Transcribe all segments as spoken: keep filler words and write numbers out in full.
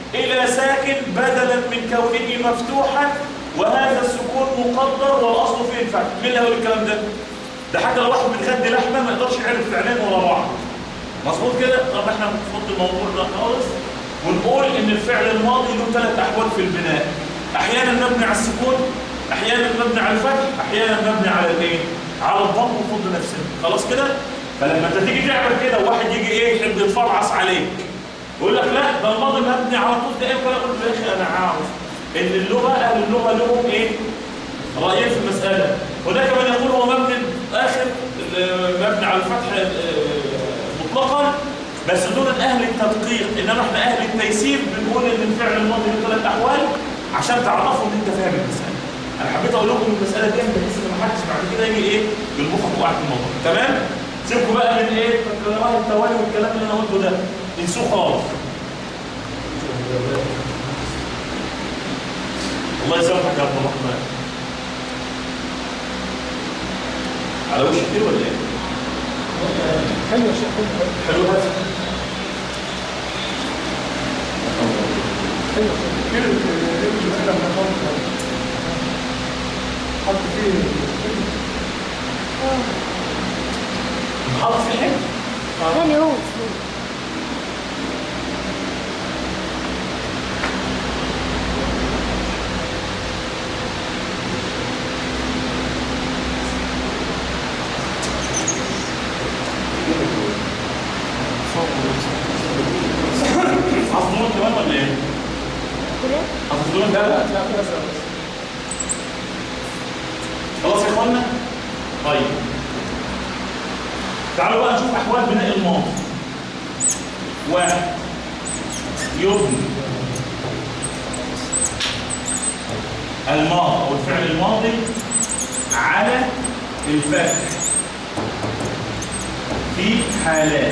إلى ساكن بدلا من كونه مفتوحا، وهذا السكون مقدر والأصل فيه الفتح. مين اللي هيقول الكلام ده؟ ده حتى لو واحد متغدي لحمة ما يقدرش يعرف فعلين ورا بعض. مظبوط كده؟ طب احنا بنفض الموضوع ده خالص ونقول ان الفعل الماضي له ثلاث احوال في البناء. احيانا مبني على السكون، احيانا مبني على الفتح، احيانا مبني على الايه؟ على الضم وفض نفسه. خلاص كده؟ فلما انت تيجي تعمل كده وواحد يجي ايه يحب يتفرعص عليك يقول لك لا ده الماضي مبني على طول ده ايه وكده، اقول له يا اخي انا عارف ان اللغه اهل اللغه لهم ايه؟ رايين في المساله. وده كمان يقول هو مبني اخر مبني على الفتح مطلقا بس دون اهل التدقيق، انما احنا اهل التيسير بنقول ان الفعل الماضي له ثلاث احوال عشان تعرفوا ان انت فاهم المساله. انا حبيت اقول لكم المساله دي بحيث ان ما حدش بعد كده يجي ايه بالمخ وقع في الموضوع. تمام؟ سيبكم بقى من ايه تكرار التوالي والكلام اللي انا قلته ده، انسوه خالص. الله يسامحك يا عبد الرحمن. على وش كتير ولا ايه؟ حلو يا شيخ. حلو هذا. حلو كتير كده حط فيه محط في الحين؟ ثاني هو حفظون كمان ولا ايه؟ حفظون ده؟ لا لا بس خلاص يا اخوانا؟ طيب تعالوا بقى نشوف احوال بناء الماضي. واحد يبني الماضي او الفعل الماضي على الفتح في حالات.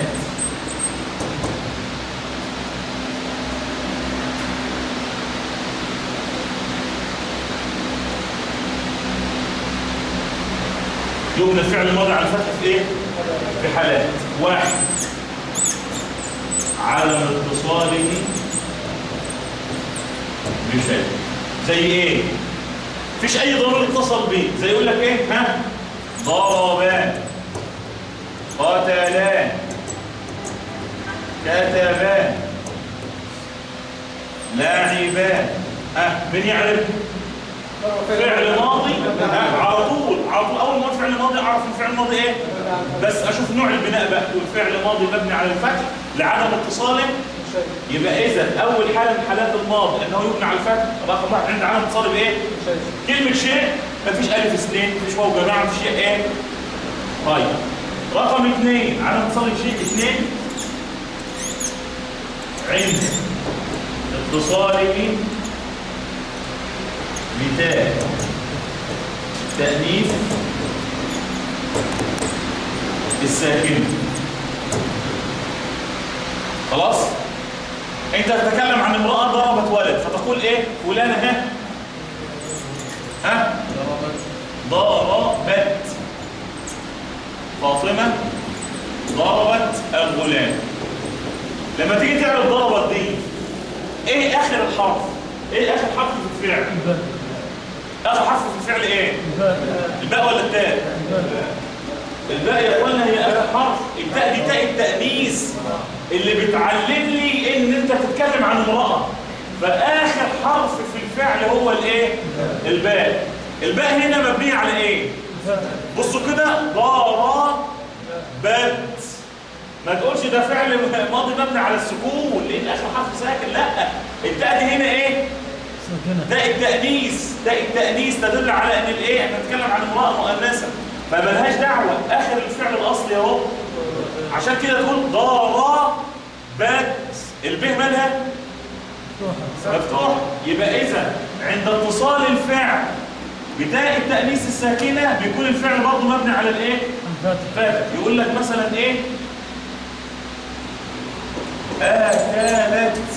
يبنى الفعل الماضي على الفتح في ايه؟ في حالات. واحد عدم اتصاله بشيء. زي ايه؟ مفيش اي ضمير اتصل بيه. زي يقول لك ايه؟ ها؟ ضربان، قتلان، كتبان، لاعبان. ها مين يعرف؟ فعل ماضي على طول على طول اول ما فعل ماضي اعرف الفعل الماضي ايه بس اشوف نوع البناء بقى. والفعل ماضي مبني على الفتح لعدم اتصاله، يبقى اذا اول حاله من حالات الماضي انه يبنى على الفتح. رقم واحد عند عدم اتصاله بايه؟ كلمه شيء مفيش الف اثنين مفيش واو جماعه مفيش شيء ايه. طيب رقم اثنين عدم اتصال شيء اثنين عند اتصاله بتاء تأنيث الساكن. خلاص؟ انت تتكلم عن امرأة ضربت ولد فتقول ايه؟ فلانة ها؟ ها؟ ضربت فاطمة ضربت الغلام. لما تيجي تعمل ضربت دي ايه اخر الحرف؟ ايه اخر حرف في الفعل؟ اخر حرف في الفعل ايه؟ الباء ولا التاء؟ الباء يا اخوانا هي اخر حرف. التاء دي تاء التأنيث اللي بتعلم لي ان انت تتكلم عن امرأة. فاخر حرف في الفعل هو الايه؟ الباء. الباء هنا مبنية على ايه؟ بصوا كده ضربت. ما تقولش ده فعل ماضي مبني على السكون لان اخر حرف ساكن. لا التاء دي هنا ايه؟ تاء التأنيث. تاء التأنيث تدل على ان الايه؟ احنا بنتكلم عن امرأة مؤنثة فمالهاش دعوة. اخر الفعل الاصلي اهو. عشان كده تقول ضربت. البه مالها؟ مفتوح. يبقى اذا عند اتصال الفعل بتاء التأنيث الساكنة بيكون الفعل برضه مبني على الايه؟ فاتح. يقول لك مثلا ايه؟ آكلت.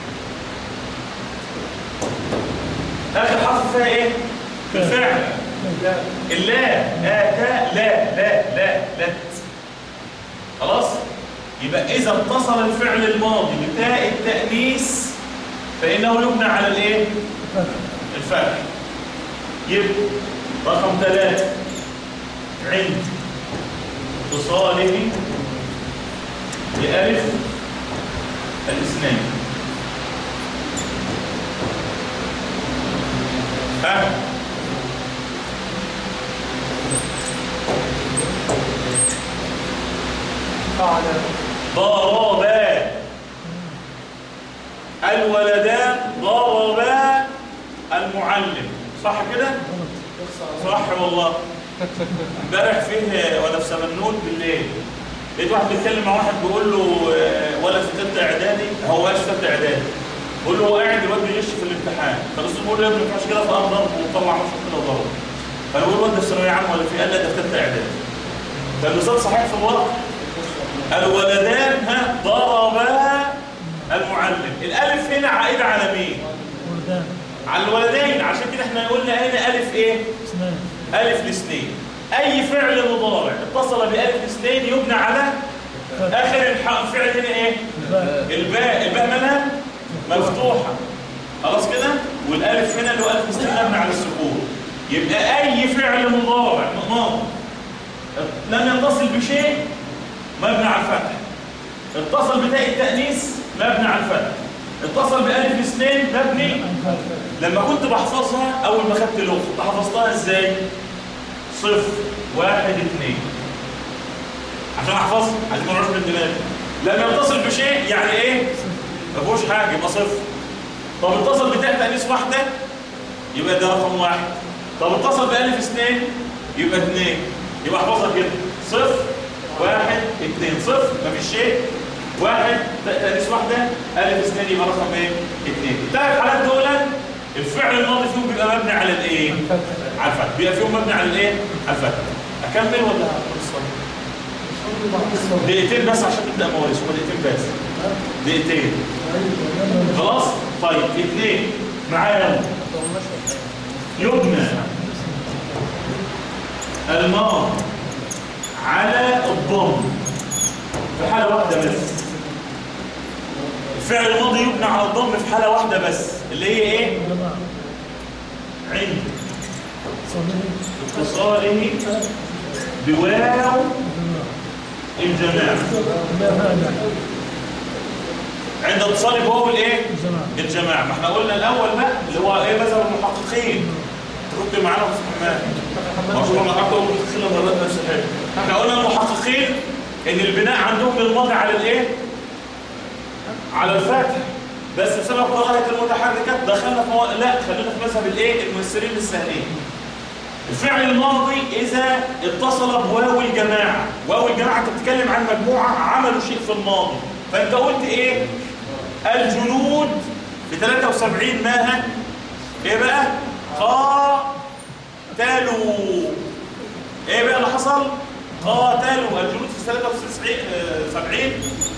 آخر حرف فيها ايه؟ في الفعل اللام. آكا لا لا لا لت. خلاص؟ يبقى إذا اتصل الفعل الماضي بتاء التأنيث فإنه يبنى على الإيه؟ الفتح. يبقى رقم ثلاثة عند اتصاله بألف الاثنين. ها؟ ضربا الولدان ضربا المعلم. صح كده؟ صح والله. امبارح فيه وانا في سمنود بالليل لقيت واحد بيتكلم مع واحد بيقول له ولا في ثالثه اعدادي، هو ماشي في ثالثه اعدادي، بيقول له هو قاعد الواد بيغش في الامتحان، فالاستاذ بيقول له يا ابني ما ينفعش كده، فقام ضربه وطلع مشهور كده وضربه. فبيقول له انت في ثانويه عامه ولا في؟ قال لا ده في ثالثه اعدادي. فالاستاذ صحيح في الوقت الولدان ها ضربا المعلم. الالف هنا عائده على مين؟ على الولدين، عشان كده احنا قلنا هنا الف ايه؟ اثنين. الف الاثنين. اي فعل مضارع اتصل بالف الاثنين يبنى على اخر الفعل هنا ايه؟ الباء. الباء مالها مفتوحه خلاص كده، والالف هنا اللي هو الف الاثنين مبني على السكون. يبقى اي فعل مضارع ماضي لم يتصل بشيء مبني على الفتح، اتصل بتاء التأنيث مبني على الفتح، اتصل بألف الاثنين مبني. لما كنت بحفظها أول ما خدت لغة كنت حفظتها إزاي؟ صفر واحد اثنين عشان أحفظها، عشان ما نروحش من دماغي. لما يتصل بشيء يعني إيه؟ ما فيهوش حاجة يبقى صفر. طب اتصل بتاء تأنيث واحدة يبقى ده رقم واحد. طب اتصل بألف اثنين يبقى اثنين، يبقى احفظها كده صفر واحد اثنين. صفر مفيش شيء، واحد تأنيث واحدة، ألف اثنين يبقى رقم ايه؟ اثنين. الثلاث حالات دول الفعل الماضي فيهم بيبقى مبني على الايه؟ على الفتح. بيبقى فيهم مبني على الايه؟ على الفتح. أكمل ولا هخلص؟ دقيقتين بس عشان تبدأ مواريث، هما دقيقتين بس. دقيقتين. خلاص؟ طيب اثنين معايا يبنى الماضي على الضم في حالة واحدة بس. الفعل الماضي يبنى على الضم في حالة واحدة بس، اللي هي ايه؟ عند اتصاله بواو الجماعة. عند اتصاله بواو الايه؟ الجماعة. ما احنا قلنا الاول بقى اللي هو ايه؟ مذهب المحققين. ترد معانا ما شاء الله قعدت اقول المحققين مرات نفس الحاجه. احنا قلنا المحققين ان البناء عندهم للماضي على الايه؟ على الفتح، بس بسبب كراهه المتحركات دخلنا في مو... لا خلينا في مذهب الايه؟ الميسرين السهلين. الفعل الماضي اذا اتصل بواو الجماعه، واو الجماعه انت بتتكلم عن مجموعه عملوا شيء في الماضي، فانت قلت ايه؟ الجنود ب ثلاثة وسبعين ماها ايه بقى؟ قاتلوا. ايه بقى اللي حصل؟ قاتلوا الجنود في ثلاثة وسبعين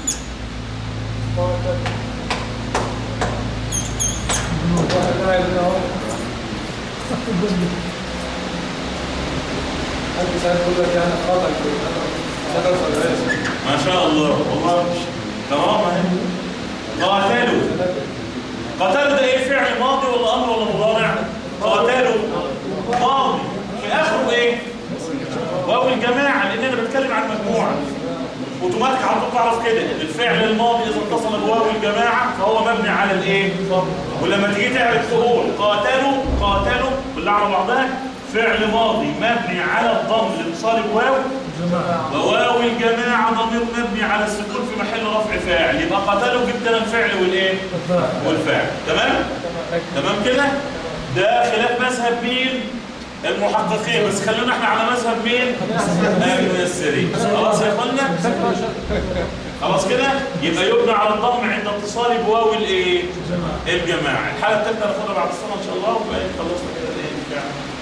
ما شاء الله والله كرامه. قاتلوا. قاتلوا ده ايه؟ فعل ماضي ولا امر ولا مضارع؟ قاتلوا ماضي في اخره ايه؟ واو الجماعه، لان انا بتكلم عن مجموعه اوتوماتيك على طول تعرف كده ان الفعل الماضي اذا اتصل بواو الجماعه فهو مبني على الايه؟ ولما تيجي تعرف تقول قاتلوا قاتلوا بالله على بعضها فعل ماضي مبني على الضم لاتصال بواو وواو الجماعه ضمير مبني على السكون في محل رفع فاعل، يبقى قاتلوا جبت لنا الفعل والايه؟ والفاعل. تمام؟ تمام كده؟ ده خلاف مذهب مين؟ المحققين، بس خلونا احنا على مذهب مين؟ الميسرين. خلاص يا اخوانا؟ خلاص كده؟ يبقى يبنى على الضم عند اتصال بواو الايه؟ الجماعه. الحاله الثالثه ناخدها بعد الصلاه ان شاء الله، وبقى خلصنا كده الايه؟